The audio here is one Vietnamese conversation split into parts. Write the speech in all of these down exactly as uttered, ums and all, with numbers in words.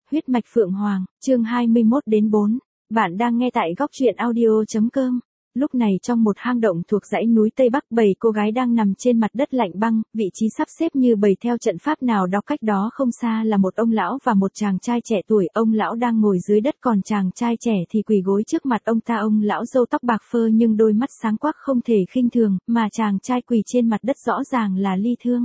Huyết mạch Phượng Hoàng, chương hai mươi mốt đến bốn. Bạn đang nghe tại góc truyện audio chấm com. Lúc này trong một hang động thuộc dãy núi Tây Bắc, bảy cô gái đang nằm trên mặt đất lạnh băng, vị trí sắp xếp như bầy theo trận pháp nào đó. Cách đó không xa là một ông lão và một chàng trai trẻ tuổi. Ông lão đang ngồi dưới đất, còn chàng trai trẻ thì quỳ gối trước mặt ông ta. Ông lão râu tóc bạc phơ nhưng đôi mắt sáng quắc không thể khinh thường, mà chàng trai quỳ trên mặt đất rõ ràng là Ly Thương.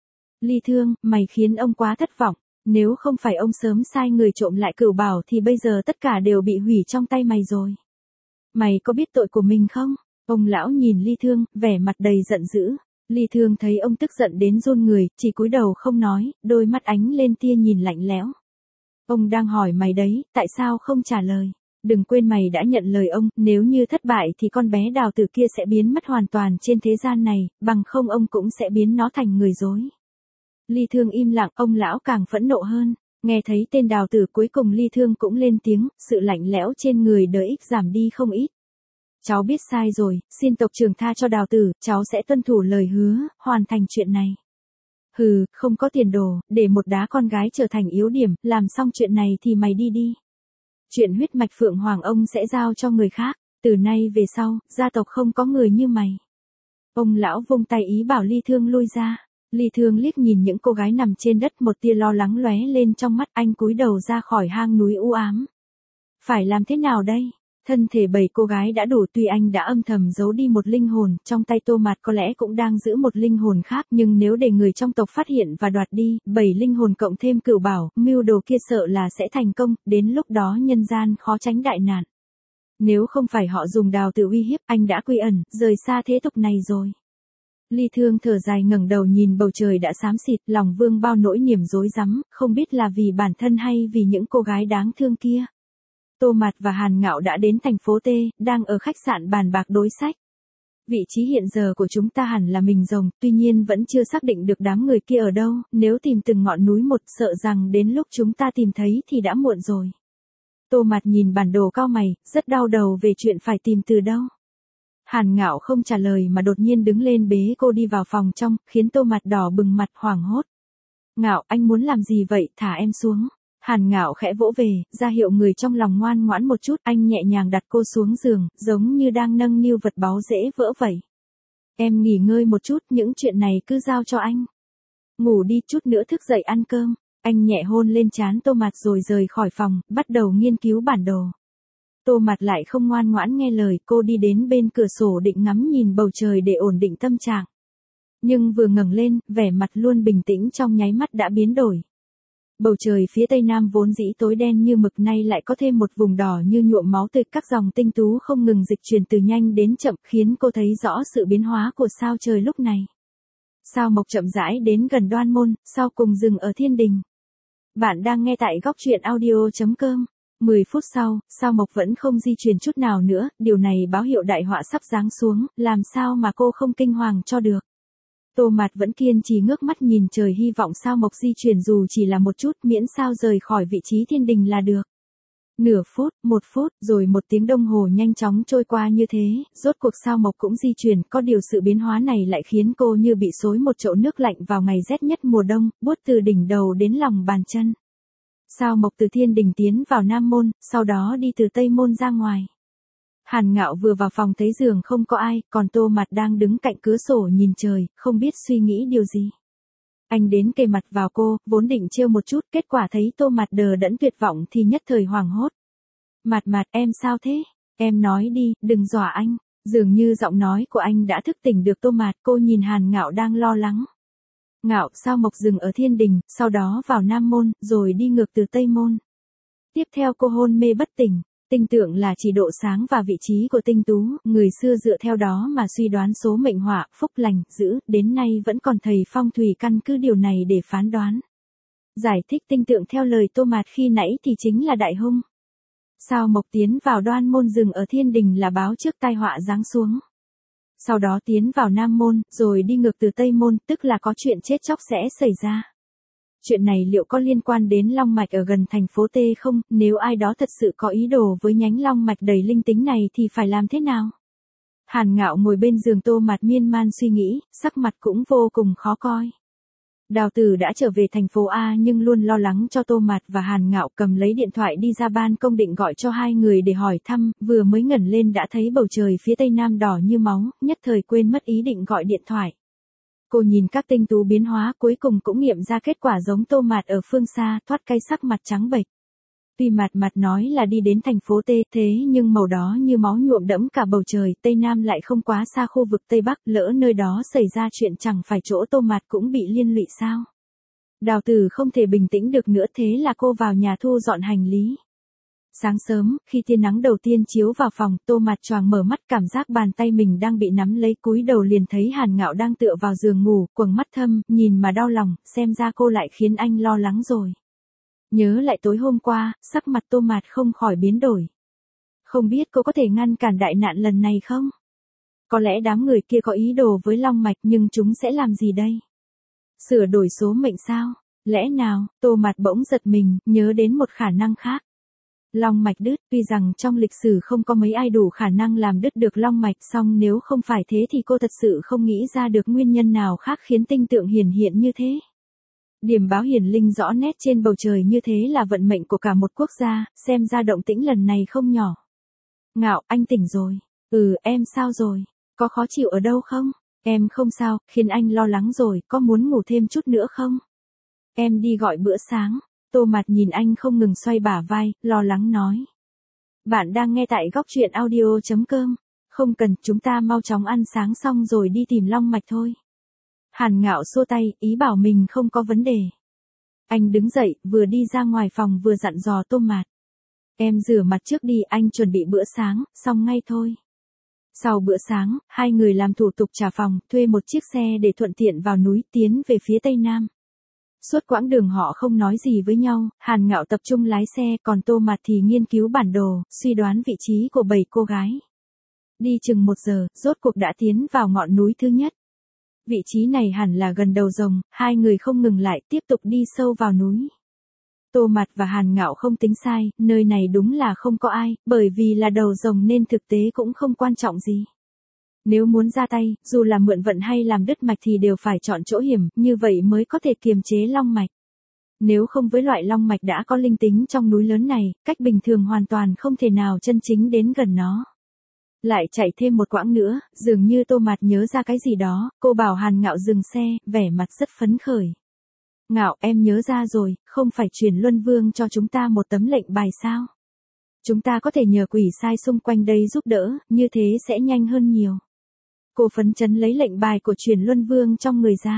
Ly Thương, mày khiến ông quá thất vọng. Nếu không phải ông sớm sai người trộm lại cửu bảo thì bây giờ tất cả đều bị hủy trong tay mày rồi. Mày có biết tội của mình không? Ông lão nhìn Ly Thương, vẻ mặt đầy giận dữ. Ly Thương thấy ông tức giận đến run người, chỉ cúi đầu không nói, đôi mắt ánh lên tia nhìn lạnh lẽo. Ông đang hỏi mày đấy, tại sao không trả lời? Đừng quên mày đã nhận lời ông, nếu như thất bại thì con bé Đào Tử kia sẽ biến mất hoàn toàn trên thế gian này, bằng không ông cũng sẽ biến nó thành người dối. Ly Thương im lặng, ông lão càng phẫn nộ hơn. Nghe thấy tên Đào Tử, cuối cùng Ly Thương cũng lên tiếng, sự lạnh lẽo trên người đỡ ích giảm đi không ít. Cháu biết sai rồi, xin tộc trưởng tha cho Đào Tử, cháu sẽ tuân thủ lời hứa, hoàn thành chuyện này. Hừ, không có tiền đồ, để một đá con gái trở thành yếu điểm, làm xong chuyện này thì mày đi đi. Chuyện huyết mạch Phượng Hoàng ông sẽ giao cho người khác, từ nay về sau, gia tộc không có người như mày. Ông lão vung tay ý bảo Ly Thương lui ra. Ly Thương liếc nhìn những cô gái nằm trên đất, một tia lo lắng lóe lên trong mắt. Anh cúi đầu ra khỏi hang núi u ám. Phải làm thế nào đây? Thân thể bảy cô gái đã đủ, tuy anh đã âm thầm giấu đi một linh hồn, trong tay Tô Mạt có lẽ cũng đang giữ một linh hồn khác, nhưng nếu để người trong tộc phát hiện và đoạt đi, bảy linh hồn cộng thêm cửu bảo, mưu đồ kia sợ là sẽ thành công, đến lúc đó nhân gian khó tránh đại nạn. Nếu không phải họ dùng Đào Tử uy hiếp, anh đã quy ẩn, rời xa thế tục này rồi. Ly Thương thở dài ngẩng đầu nhìn bầu trời đã xám xịt, lòng vương bao nỗi niềm rối rắm, không biết là vì bản thân hay vì những cô gái đáng thương kia. Tô Mạt và Hàn Ngạo đã đến thành phố T, đang ở khách sạn bàn bạc đối sách. Vị trí hiện giờ của chúng ta hẳn là Mình Rồng, tuy nhiên vẫn chưa xác định được đám người kia ở đâu, nếu tìm từng ngọn núi một, sợ rằng đến lúc chúng ta tìm thấy thì đã muộn rồi. Tô Mạt nhìn bản đồ cau mày, rất đau đầu về chuyện phải tìm từ đâu. Hàn Ngạo không trả lời mà đột nhiên đứng lên bế cô đi vào phòng trong, khiến Tô Mạt đỏ bừng mặt hoảng hốt. Ngạo, anh muốn làm gì vậy, thả em xuống. Hàn Ngạo khẽ vỗ về, ra hiệu người trong lòng ngoan ngoãn một chút, anh nhẹ nhàng đặt cô xuống giường, giống như đang nâng niu vật báu dễ vỡ vậy. Em nghỉ ngơi một chút, những chuyện này cứ giao cho anh. Ngủ đi, chút nữa thức dậy ăn cơm. Anh nhẹ hôn lên trán Tô Mạt rồi rời khỏi phòng, bắt đầu nghiên cứu bản đồ. Tô Mạt lại không ngoan ngoãn nghe lời, cô đi đến bên cửa sổ định ngắm nhìn bầu trời để ổn định tâm trạng. Nhưng vừa ngẩng lên, vẻ mặt luôn bình tĩnh trong nháy mắt đã biến đổi. Bầu trời phía tây nam vốn dĩ tối đen như mực nay lại có thêm một vùng đỏ như nhuộm máu tươi, các dòng tinh tú không ngừng dịch chuyển từ nhanh đến chậm, khiến cô thấy rõ sự biến hóa của sao trời lúc này. Sao Mộc chậm rãi đến gần Đoan Môn, sau cùng dừng ở Thiên Đình. Bạn đang nghe tại góc truyện audio chấm com. mười phút sau, Sao Mộc vẫn không di chuyển chút nào nữa, điều này báo hiệu đại họa sắp giáng xuống, làm sao mà cô không kinh hoàng cho được. Tô Mạt vẫn kiên trì ngước mắt nhìn trời, hy vọng Sao Mộc di chuyển dù chỉ là một chút, miễn sao rời khỏi vị trí Thiên Đình là được. Nửa phút, một phút, rồi một tiếng đồng hồ nhanh chóng trôi qua như thế, rốt cuộc Sao Mộc cũng di chuyển, có điều sự biến hóa này lại khiến cô như bị xối một chậu nước lạnh vào ngày rét nhất mùa đông, buốt từ đỉnh đầu đến lòng bàn chân. Sao Mộc từ Thiên Đình tiến vào Nam Môn, sau đó đi từ Tây Môn ra ngoài. Hàn Ngạo vừa vào phòng thấy giường không có ai, còn Tô Mạt đang đứng cạnh cửa sổ nhìn trời, không biết suy nghĩ điều gì. Anh đến kề mặt vào cô, vốn định trêu một chút, kết quả thấy Tô Mạt đờ đẫn tuyệt vọng thì nhất thời hoảng hốt. Mạt Mạt, em sao thế? Em nói đi, đừng dọa anh. Dường như giọng nói của anh đã thức tỉnh được Tô Mạt, cô nhìn Hàn Ngạo đang lo lắng. Ngạo, Sao Mộc dừng ở Thiên Đình, sau đó vào Nam Môn, rồi đi ngược từ Tây Môn. Tiếp theo cô hôn mê bất tỉnh. Tinh tượng là chỉ độ sáng và vị trí của tinh tú, người xưa dựa theo đó mà suy đoán số mệnh họa, phúc lành, dữ, đến nay vẫn còn thầy phong thủy căn cứ điều này để phán đoán. Giải thích tinh tượng theo lời Tô Mạt khi nãy thì chính là đại hung. Sao Mộc tiến vào Đoan Môn dừng ở Thiên Đình là báo trước tai họa giáng xuống. Sau đó tiến vào Nam Môn, rồi đi ngược từ Tây Môn, tức là có chuyện chết chóc sẽ xảy ra. Chuyện này liệu có liên quan đến long mạch ở gần thành phố T không? Nếu ai đó thật sự có ý đồ với nhánh long mạch đầy linh tính này thì phải làm thế nào? Hàn Ngạo ngồi bên giường Tô Mạt miên man suy nghĩ, sắc mặt cũng vô cùng khó coi. Đào Tử đã trở về thành phố A nhưng luôn lo lắng cho Tô Mạt và Hàn Ngạo, cầm lấy điện thoại đi ra ban công định gọi cho hai người để hỏi thăm, vừa mới ngẩng lên đã thấy bầu trời phía tây nam đỏ như máu, nhất thời quên mất ý định gọi điện thoại. Cô nhìn các tinh tú biến hóa cuối cùng cũng nghiệm ra kết quả giống Tô Mạt ở phương xa, thoát cái sắc mặt trắng bệch. Tuy Mạt Mạt nói là đi đến thành phố T, thế nhưng màu đó như máu nhuộm đẫm cả bầu trời, Tây Nam lại không quá xa khu vực Tây Bắc, lỡ nơi đó xảy ra chuyện chẳng phải chỗ Tô Mạt cũng bị liên lụy sao? Đào Tử không thể bình tĩnh được nữa, thế là cô vào nhà thu dọn hành lý. Sáng sớm, khi tia nắng đầu tiên chiếu vào phòng, Tô Mạt choàng mở mắt, cảm giác bàn tay mình đang bị nắm lấy, cúi đầu liền thấy Hàn Ngạo đang tựa vào giường ngủ, quầng mắt thâm, nhìn mà đau lòng, xem ra cô lại khiến anh lo lắng rồi. Nhớ lại tối hôm qua, sắc mặt Tô Mạt không khỏi biến đổi. Không biết cô có thể ngăn cản đại nạn lần này không? Có lẽ đám người kia có ý đồ với Long Mạch, nhưng chúng sẽ làm gì đây? Sửa đổi số mệnh sao? Lẽ nào? Tô Mạt bỗng giật mình, nhớ đến một khả năng khác. Long mạch đứt, tuy rằng trong lịch sử không có mấy ai đủ khả năng làm đứt được long mạch, song nếu không phải thế thì cô thật sự không nghĩ ra được nguyên nhân nào khác khiến tinh tượng hiển hiện như thế. Điểm báo hiển linh rõ nét trên bầu trời như thế là vận mệnh của cả một quốc gia, xem ra động tĩnh lần này không nhỏ. Ngạo, anh tỉnh rồi. Ừ, em sao rồi? Có khó chịu ở đâu không? Em không sao, khiến anh lo lắng rồi, có muốn ngủ thêm chút nữa không? Em đi gọi bữa sáng. Tô Mạt nhìn anh không ngừng xoay bả vai, lo lắng nói. Bạn đang nghe tại góc truyện audio chấm com. Không cần, chúng ta mau chóng ăn sáng xong rồi đi tìm long mạch thôi. Hàn Ngạo xua tay, ý bảo mình không có vấn đề. Anh đứng dậy, vừa đi ra ngoài phòng vừa dặn dò Tô Mạt. Em rửa mặt trước đi, anh chuẩn bị bữa sáng, xong ngay thôi. Sau bữa sáng, hai người làm thủ tục trả phòng, thuê một chiếc xe để thuận tiện vào núi, tiến về phía tây nam. Suốt quãng đường họ không nói gì với nhau, Hàn Ngạo tập trung lái xe, còn Tô Mạt thì nghiên cứu bản đồ, suy đoán vị trí của bảy cô gái. Đi chừng một giờ, rốt cuộc đã tiến vào ngọn núi thứ nhất. Vị trí này hẳn là gần đầu rồng, hai người không ngừng lại, tiếp tục đi sâu vào núi. Tô Mạt và Hàn Ngạo không tính sai, nơi này đúng là không có ai, bởi vì là đầu rồng nên thực tế cũng không quan trọng gì. Nếu muốn ra tay, dù là mượn vận hay làm đứt mạch thì đều phải chọn chỗ hiểm, như vậy mới có thể kiềm chế long mạch. Nếu không với loại long mạch đã có linh tính trong núi lớn này, cách bình thường hoàn toàn không thể nào chân chính đến gần nó. Lại chạy thêm một quãng nữa, dường như Tô Mạt nhớ ra cái gì đó, cô bảo Hàn Ngạo dừng xe, vẻ mặt rất phấn khởi. Ngạo, em nhớ ra rồi, không phải truyền Luân Vương cho chúng ta một tấm lệnh bài sao? Chúng ta có thể nhờ quỷ sai xung quanh đây giúp đỡ, như thế sẽ nhanh hơn nhiều. Cô phấn chấn lấy lệnh bài của truyền Luân Vương trong người ra.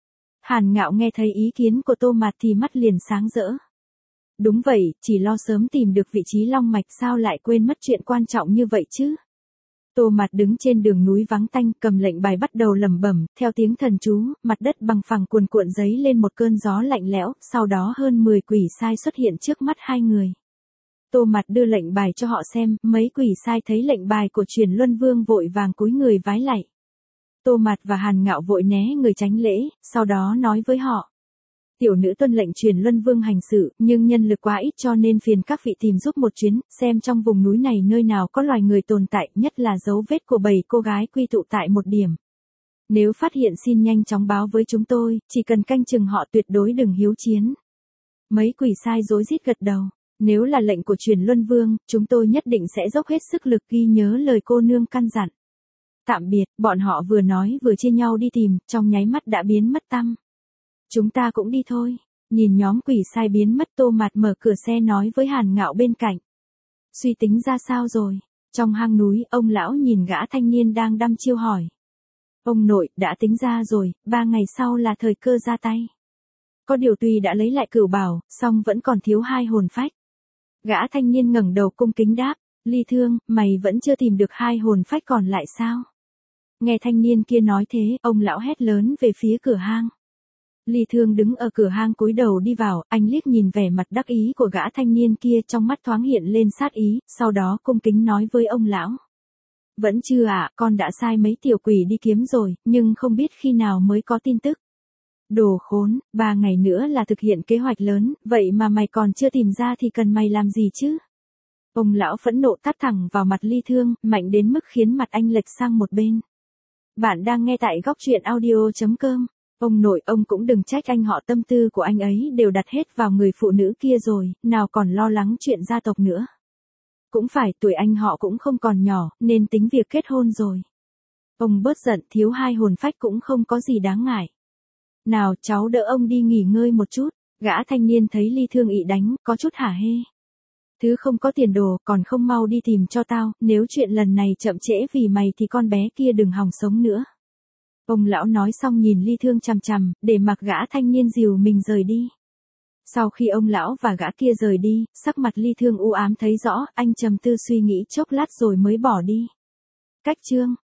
Hàn Ngạo nghe thấy ý kiến của Tô Mạt thì mắt liền sáng rỡ. Đúng vậy, chỉ lo sớm tìm được vị trí long mạch sao lại quên mất chuyện quan trọng như vậy chứ? Tô Mạt đứng trên đường núi vắng tanh, cầm lệnh bài bắt đầu lẩm bẩm, theo tiếng thần chú, mặt đất bằng phẳng cuồn cuộn giấy lên một cơn gió lạnh lẽo, sau đó hơn mười quỷ sai xuất hiện trước mắt hai người. Tô Mạt đưa lệnh bài cho họ xem, mấy quỷ sai thấy lệnh bài của truyền Luân Vương vội vàng cúi người vái lạy. Tô Mạt và Hàn Ngạo vội né người tránh lễ, sau đó nói với họ. Tiểu nữ tuân lệnh truyền Luân Vương hành sự, nhưng nhân lực quá ít cho nên phiền các vị tìm giúp một chuyến, xem trong vùng núi này nơi nào có loài người tồn tại, nhất là dấu vết của bảy cô gái quy tụ tại một điểm. Nếu phát hiện xin nhanh chóng báo với chúng tôi, chỉ cần canh chừng họ, tuyệt đối đừng hiếu chiến. Mấy quỷ sai rối rít gật đầu. Nếu là lệnh của truyền Luân Vương, chúng tôi nhất định sẽ dốc hết sức lực ghi nhớ lời cô nương căn dặn. Tạm biệt, bọn họ vừa nói vừa chia nhau đi tìm, trong nháy mắt đã biến mất tăm. Chúng ta cũng đi thôi. Nhìn nhóm quỷ sai biến mất, Tô Mạt mở cửa xe nói với Hàn Ngạo bên cạnh. Suy tính ra sao rồi? Trong hang núi, ông lão nhìn gã thanh niên đang đăm chiêu hỏi. Ông nội, đã tính ra rồi, ba ngày sau là thời cơ ra tay. Có điều tuy đã lấy lại cửu bảo, song vẫn còn thiếu hai hồn phách. Gã thanh niên ngẩng đầu cung kính đáp, Ly Thương, mày vẫn chưa tìm được hai hồn phách còn lại sao? Nghe thanh niên kia nói thế, ông lão hét lớn về phía cửa hang. Ly Thương đứng ở cửa hang cúi đầu đi vào, anh liếc nhìn vẻ mặt đắc ý của gã thanh niên kia, trong mắt thoáng hiện lên sát ý, sau đó cung kính nói với ông lão. Vẫn chưa ạ, à, con đã sai mấy tiểu quỷ đi kiếm rồi, nhưng không biết khi nào mới có tin tức. Đồ khốn, ba ngày nữa là thực hiện kế hoạch lớn, vậy mà mày còn chưa tìm ra thì cần mày làm gì chứ? Ông lão phẫn nộ tát thẳng vào mặt Ly Thương, mạnh đến mức khiến mặt anh lệch sang một bên. Bạn đang nghe tại góc truyện audio chấm com. Ông nội, ông cũng đừng trách anh họ, tâm tư của anh ấy đều đặt hết vào người phụ nữ kia rồi, nào còn lo lắng chuyện gia tộc nữa. Cũng phải, tuổi anh họ cũng không còn nhỏ, nên tính việc kết hôn rồi. Ông bớt giận, thiếu hai hồn phách cũng không có gì đáng ngại. Nào, cháu đỡ ông đi nghỉ ngơi một chút. Gã thanh niên thấy Ly Thương Nghị đánh, có chút hả hê. Thứ không có tiền đồ, còn không mau đi tìm cho tao, nếu chuyện lần này chậm trễ vì mày thì con bé kia đừng hòng sống nữa. Ông lão nói xong nhìn Ly Thương chằm chằm, để mặc gã thanh niên dìu mình rời đi. Sau khi ông lão và gã kia rời đi, sắc mặt Ly Thương u ám thấy rõ, anh trầm tư suy nghĩ chốc lát rồi mới bỏ đi. Cách chương